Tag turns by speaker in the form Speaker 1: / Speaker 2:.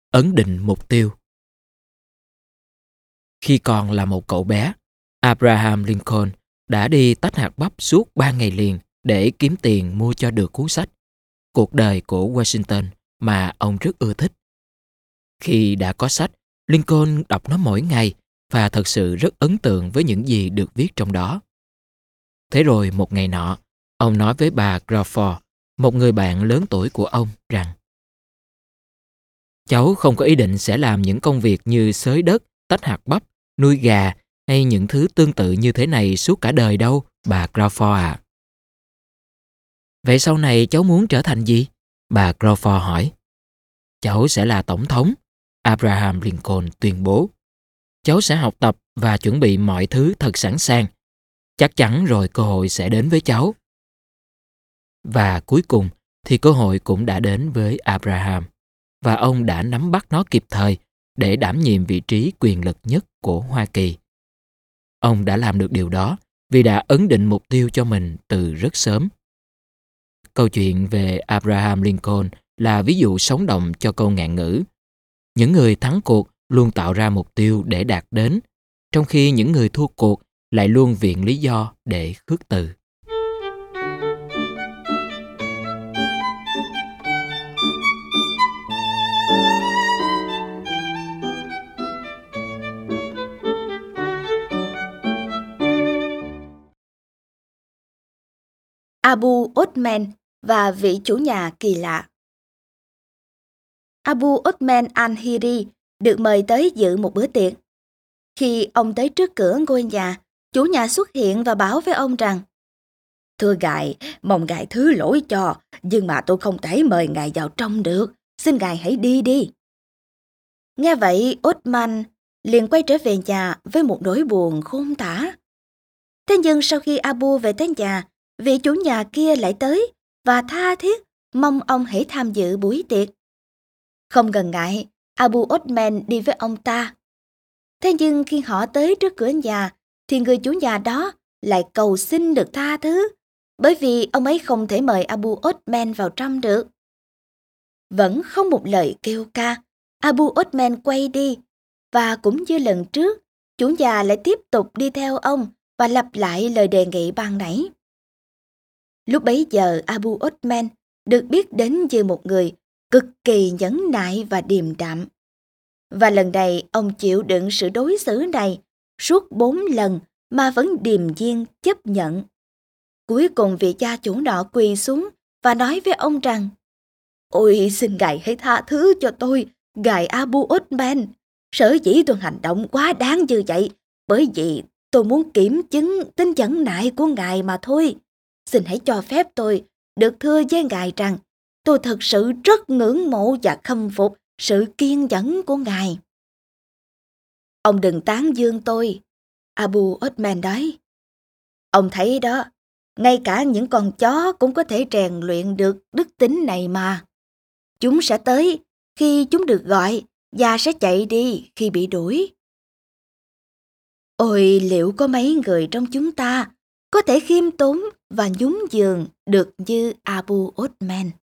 Speaker 1: ấn định mục tiêu. Khi còn là một cậu bé, Abraham Lincoln đã đi tách hạt bắp suốt 3 ngày liền để kiếm tiền mua cho được cuốn sách Cuộc đời của Washington mà ông rất ưa thích. Khi đã có sách, Lincoln đọc nó mỗi ngày và thật sự rất ấn tượng với những gì được viết trong đó. Thế rồi một ngày nọ, ông nói với bà Crawford, một người bạn lớn tuổi của ông, rằng: "Cháu không có ý định sẽ làm những công việc như xới đất, tách hạt bắp, nuôi gà hay những thứ tương tự như thế này suốt cả đời đâu, bà Crawford ạ." "Vậy sau này cháu muốn trở thành gì?" bà Crawford hỏi. "Cháu sẽ là tổng thống," Abraham Lincoln tuyên bố. "Cháu sẽ học tập và chuẩn bị mọi thứ thật sẵn sàng. Chắc chắn rồi cơ hội sẽ đến với cháu." Và cuối cùng thì cơ hội cũng đã đến với Abraham, và ông đã nắm bắt nó kịp thời để đảm nhiệm vị trí quyền lực nhất của Hoa Kỳ. Ông đã làm được điều đó vì đã ấn định mục tiêu cho mình từ rất sớm. Câu chuyện về Abraham Lincoln là ví dụ sống động cho câu ngạn ngữ: những người thắng cuộc luôn tạo ra mục tiêu để đạt đến, trong khi những người thua cuộc lại luôn viện lý do để khước từ.
Speaker 2: Abu Osman và vị chủ nhà kỳ lạ. Abu Osman al-Hiri được mời tới dự một bữa tiệc. Khi ông tới trước cửa ngôi nhà, chủ nhà xuất hiện và báo với ông rằng: "Thưa ngài, mong ngài thứ lỗi cho, nhưng mà tôi không thể mời ngài vào trong được. Xin ngài hãy đi đi." Nghe vậy, Osman liền quay trở về nhà với một nỗi buồn khôn tả. Thế nhưng sau khi Abu về tới nhà, vị chủ nhà kia lại tới và tha thiết mong ông hãy tham dự buổi tiệc. Không ngần ngại, Abu Osman đi với ông ta. Thế nhưng khi họ tới trước cửa nhà, thì người chủ nhà đó lại cầu xin được tha thứ, bởi vì ông ấy không thể mời Abu Osman vào trong được. Vẫn không một lời kêu ca, Abu Osman quay đi, và cũng như lần trước, chủ nhà lại tiếp tục đi theo ông và lặp lại lời đề nghị ban nãy. Lúc bấy giờ Abu Osman được biết đến như một người cực kỳ nhẫn nại và điềm đạm. Và lần này ông chịu đựng sự đối xử này suốt 4 lần mà vẫn điềm nhiên chấp nhận. Cuối cùng vị cha chủ nọ quỳ xuống và nói với ông rằng: "Ôi, xin ngài hãy tha thứ cho tôi, ngài Abu Osman. Sở dĩ tôi hành động quá đáng như vậy, bởi vì tôi muốn kiểm chứng tính nhẫn nại của ngài mà thôi. Xin hãy cho phép tôi được thưa với ngài rằng tôi thực sự rất ngưỡng mộ và khâm phục sự kiên nhẫn của ngài." "Ông đừng tán dương tôi," Abu Osman nói. "Ông thấy đó, ngay cả những con chó cũng có thể rèn luyện được đức tính này mà. Chúng sẽ tới khi chúng được gọi và sẽ chạy đi khi bị đuổi. Ôi, liệu có mấy người trong chúng ta có thể khiêm tốn và nhún nhường được như Abu Osman?"